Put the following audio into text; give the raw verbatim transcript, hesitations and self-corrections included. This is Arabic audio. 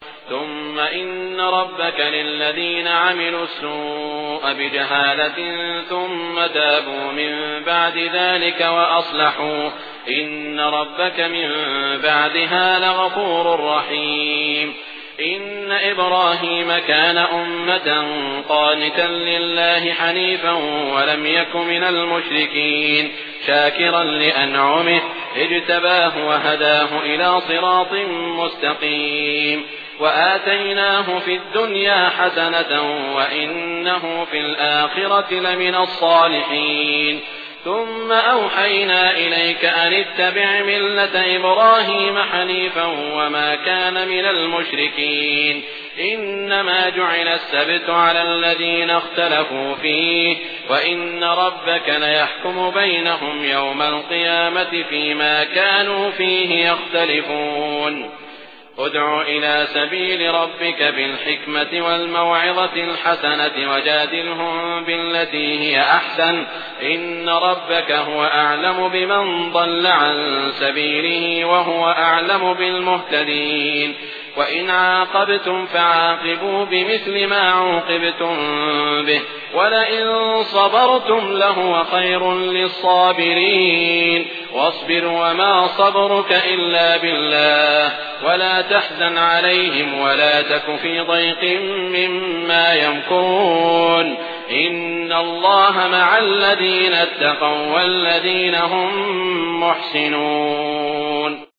ثم إن ربك للذين عملوا السوء بجهالة ثم تابوا من بعد ذلك وأصلحوا إن ربك من بعدها لغفور رحيم. إن إبراهيم كان أمة قانتا لله حنيفا ولم يك من المشركين شاكرا لأنعمه اجتباه وهداه إلى صراط مستقيم. وآتيناه في الدنيا حسنة وإنه في الآخرة لمن الصالحين. ثم أوحينا إليك أن اتبع ملة إبراهيم حنيفا وما كان من المشركين. إنما جعل السبت على الذين اختلفوا فيه وإن ربك ليحكم بينهم يوم القيامة فيما كانوا فيه يختلفون. ادع إلى سبيل ربك بالحكمة والموعظة الحسنة وجادلهم بالتي هي أحسن إن ربك هو أعلم بمن ضل عن سبيله وهو أعلم بالمهتدين. وإن عاقبتم فعاقبوا بمثل ما عوقبتم به ولئن صبرتم لهو خير للصابرين. واصبر وما صبرك إلا بالله ولا تحزن عليهم ولا تك في ضيق مما يمكرون. إن الله مع الذين اتقوا والذين هم محسنون.